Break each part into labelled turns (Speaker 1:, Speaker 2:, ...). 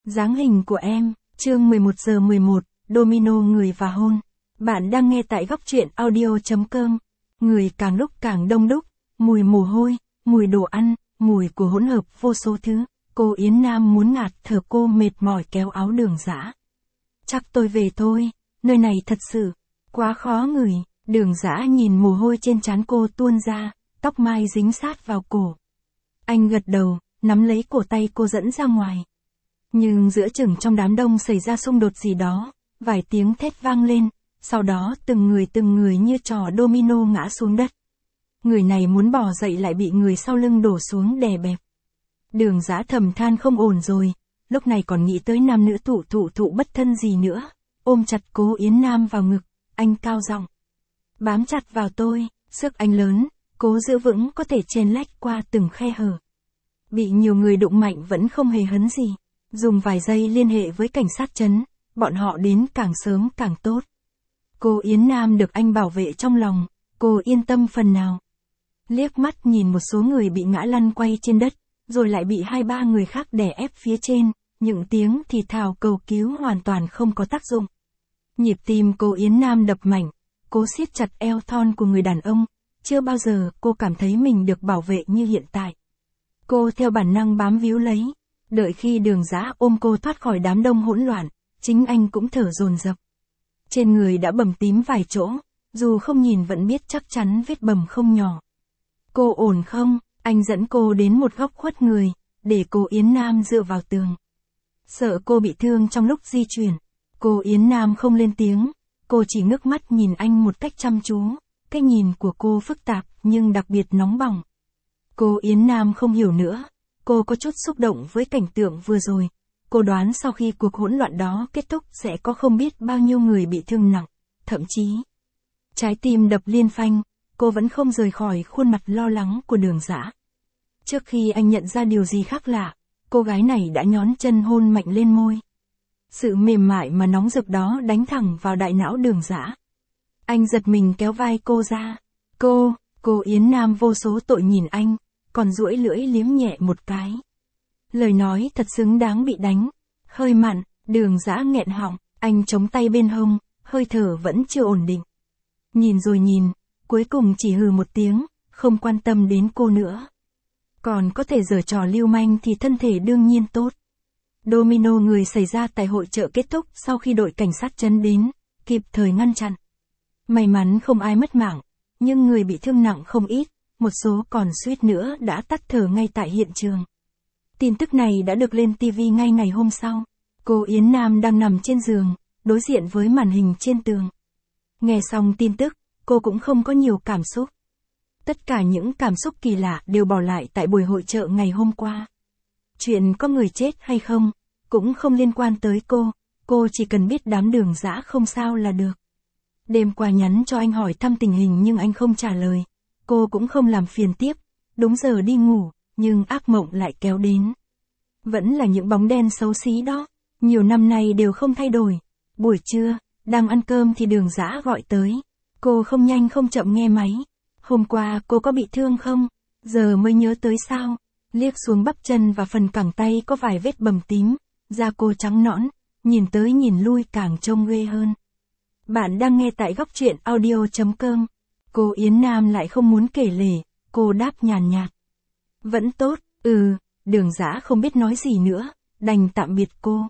Speaker 1: Dáng hình của em, chương 11 giờ 11, Domino người và hôn. Bạn đang nghe tại góc truyện audio.com. Người càng lúc càng đông đúc, mùi mồ hôi, mùi đồ ăn, mùi của hỗn hợp vô số thứ. Cô Yến Nam muốn ngạt thở, cô mệt mỏi kéo áo Đường Dã. Chắc tôi về thôi, nơi này thật sự quá khó ngửi. Đường Dã nhìn mồ hôi trên trán cô tuôn ra, tóc mai dính sát vào cổ. Anh gật đầu, nắm lấy cổ tay cô dẫn ra ngoài. Nhưng giữa chừng trong đám đông xảy ra xung đột gì đó, vài tiếng thét vang lên, sau đó từng người như trò domino ngã xuống đất. Người này muốn bò dậy lại bị người sau lưng đổ xuống đè bẹp. Đường Dã thầm than không ổn rồi, lúc này còn nghĩ tới nam nữ thụ bất thân gì nữa. Ôm chặt cố Yến Nam vào ngực, anh cao giọng: bám chặt vào tôi, sức anh lớn, cố giữ vững có thể chèn lách qua từng khe hở. Bị nhiều người đụng mạnh vẫn không hề hấn gì. Dùng vài giây liên hệ với cảnh sát trấn, bọn họ đến càng sớm càng tốt. Cô Yến Nam được anh bảo vệ trong lòng, cô yên tâm phần nào. Liếc mắt nhìn một số người bị ngã lăn quay trên đất, rồi lại bị 2-3 người khác đè ép phía trên, những tiếng thì thào cầu cứu hoàn toàn không có tác dụng. Nhịp tim cô Yến Nam đập mạnh, cố siết chặt eo thon của người đàn ông, chưa bao giờ cô cảm thấy mình được bảo vệ như hiện tại. Cô theo bản năng bám víu lấy. Đợi khi Đường Dã ôm cô thoát khỏi đám đông hỗn loạn, chính anh cũng thở dồn dập. Trên người đã bầm tím vài chỗ, dù không nhìn vẫn biết chắc chắn vết bầm không nhỏ. Cô ổn không? Anh dẫn cô đến một góc khuất người, để cô Yến Nam dựa vào tường. Sợ cô bị thương trong lúc di chuyển, cô Yến Nam không lên tiếng, cô chỉ ngước mắt nhìn anh một cách chăm chú. Cái nhìn của cô phức tạp nhưng đặc biệt nóng bỏng. Cô Yến Nam không hiểu nữa. Cô có chút xúc động với cảnh tượng vừa rồi. Cô đoán sau khi cuộc hỗn loạn đó kết thúc sẽ có không biết bao nhiêu người bị thương nặng, thậm chí trái tim đập liên phanh, cô vẫn không rời khỏi khuôn mặt lo lắng của Đường Dã. Trước khi anh nhận ra điều gì khác lạ, cô gái này đã nhón chân hôn mạnh lên môi. Sự mềm mại mà nóng rực đó đánh thẳng vào đại não Đường Dã. Anh giật mình kéo vai cô ra. Cô Yến Nam vô số tội nhìn anh, còn duỗi lưỡi liếm nhẹ một cái. Lời nói thật xứng đáng bị đánh. Hơi mặn, Đường Dã nghẹn họng, anh chống tay bên hông, hơi thở vẫn chưa ổn định. Nhìn rồi nhìn, cuối cùng chỉ hừ một tiếng, không quan tâm đến cô nữa. Còn có thể giở trò lưu manh thì thân thể đương nhiên tốt. Domino người xảy ra tại hội chợ kết thúc sau khi đội cảnh sát trấn đến, kịp thời ngăn chặn. May mắn không ai mất mạng, nhưng người bị thương nặng không ít. Một số còn suýt nữa đã tắt thở ngay tại hiện trường. Tin tức này đã được lên TV ngay ngày hôm sau. Cô Yến Nam đang nằm trên giường, đối diện với màn hình trên tường. Nghe xong tin tức, cô cũng không có nhiều cảm xúc. Tất cả những cảm xúc kỳ lạ đều bỏ lại tại buổi hội chợ ngày hôm qua. Chuyện có người chết hay không, cũng không liên quan tới cô chỉ cần biết đám Đường Dã không sao là được. Đêm qua nhắn cho anh hỏi thăm tình hình nhưng anh không trả lời. Cô cũng không làm phiền tiếp, đúng giờ đi ngủ, nhưng ác mộng lại kéo đến. Vẫn là những bóng đen xấu xí đó, nhiều năm nay đều không thay đổi. Buổi trưa, đang ăn cơm thì Đường Dã gọi tới. Cô không nhanh không chậm nghe máy. Hôm qua cô có bị thương không? Giờ mới nhớ tới sao? Liếc xuống bắp chân và phần cẳng tay có vài vết bầm tím, da cô trắng nõn, nhìn tới nhìn lui càng trông ghê hơn. Bạn đang nghe tại góc truyện audio.com. Cô Yến Nam lại không muốn kể lể, cô đáp nhàn nhạt. Vẫn tốt, Đường Dã không biết nói gì nữa, đành tạm biệt cô.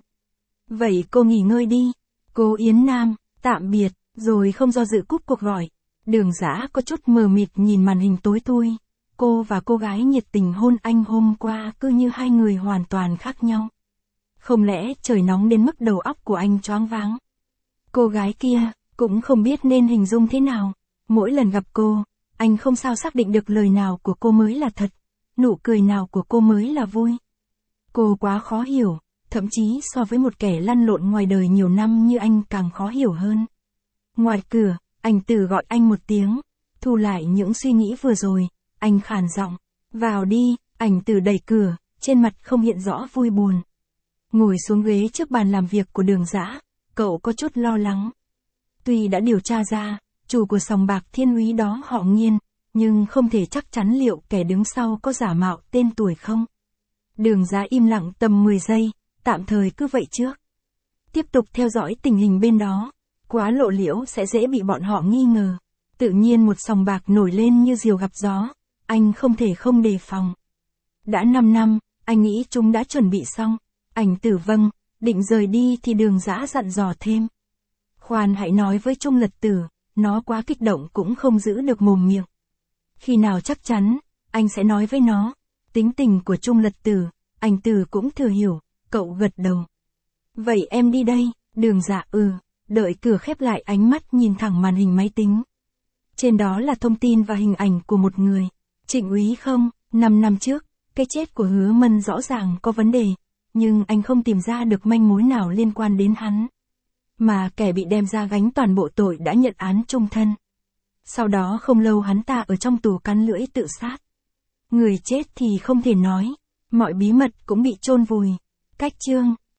Speaker 1: Vậy cô nghỉ ngơi đi. Cô Yến Nam, tạm biệt, rồi không do dự cúp cuộc gọi. Đường Dã có chút mờ mịt nhìn màn hình tối thui. Cô và cô gái nhiệt tình hôn anh hôm qua cứ như hai người hoàn toàn khác nhau. Không lẽ trời nóng đến mức đầu óc của anh choáng váng? Cô gái kia, cũng không biết nên hình dung thế nào. Mỗi lần gặp cô, anh không sao xác định được lời nào của cô mới là thật, nụ cười nào của cô mới là vui. Cô quá khó hiểu, thậm chí so với một kẻ lăn lộn ngoài đời nhiều năm như anh càng khó hiểu hơn. Ngoài cửa, anh Từ gọi anh một tiếng, thu lại những suy nghĩ vừa rồi, anh khàn giọng, vào đi. Anh Từ đẩy cửa, trên mặt không hiện rõ vui buồn. Ngồi xuống ghế trước bàn làm việc của Đường Dã, cậu có chút lo lắng. Tuy đã điều tra ra, chủ của sòng bạc Thiên Úy đó họ Nghiên, nhưng không thể chắc chắn liệu kẻ đứng sau có giả mạo tên tuổi không. Đường Dã im lặng tầm 10 giây, tạm thời cứ vậy trước. Tiếp tục theo dõi tình hình bên đó, quá lộ liễu sẽ dễ bị bọn họ nghi ngờ. Tự nhiên một sòng bạc nổi lên như diều gặp gió, anh không thể không đề phòng. Đã 5 năm, anh nghĩ chúng đã chuẩn bị xong. Ảnh Tử vâng, định rời đi thì Đường Dã dặn dò thêm. Khoan hãy nói với Trung Lật Tử, nó quá kích động cũng không giữ được mồm miệng. Khi nào chắc chắn, anh sẽ nói với nó. Tính tình của Trung Lật Tử, Ảnh Tử cũng thừa hiểu, cậu gật đầu. Vậy em đi đây, Đường Dạ đợi cửa khép lại ánh mắt nhìn thẳng màn hình máy tính. Trên đó là thông tin và hình ảnh của một người. Trịnh Úy không, 5 năm trước, cái chết của Hứa Mân rõ ràng có vấn đề, nhưng anh không tìm ra được manh mối nào liên quan đến hắn. Mà kẻ bị đem ra gánh toàn bộ tội đã nhận án chung thân. Sau đó không lâu hắn ta ở trong tù cắn lưỡi tự sát. Người chết thì không thể nói, mọi bí mật cũng bị chôn vùi. Cách chương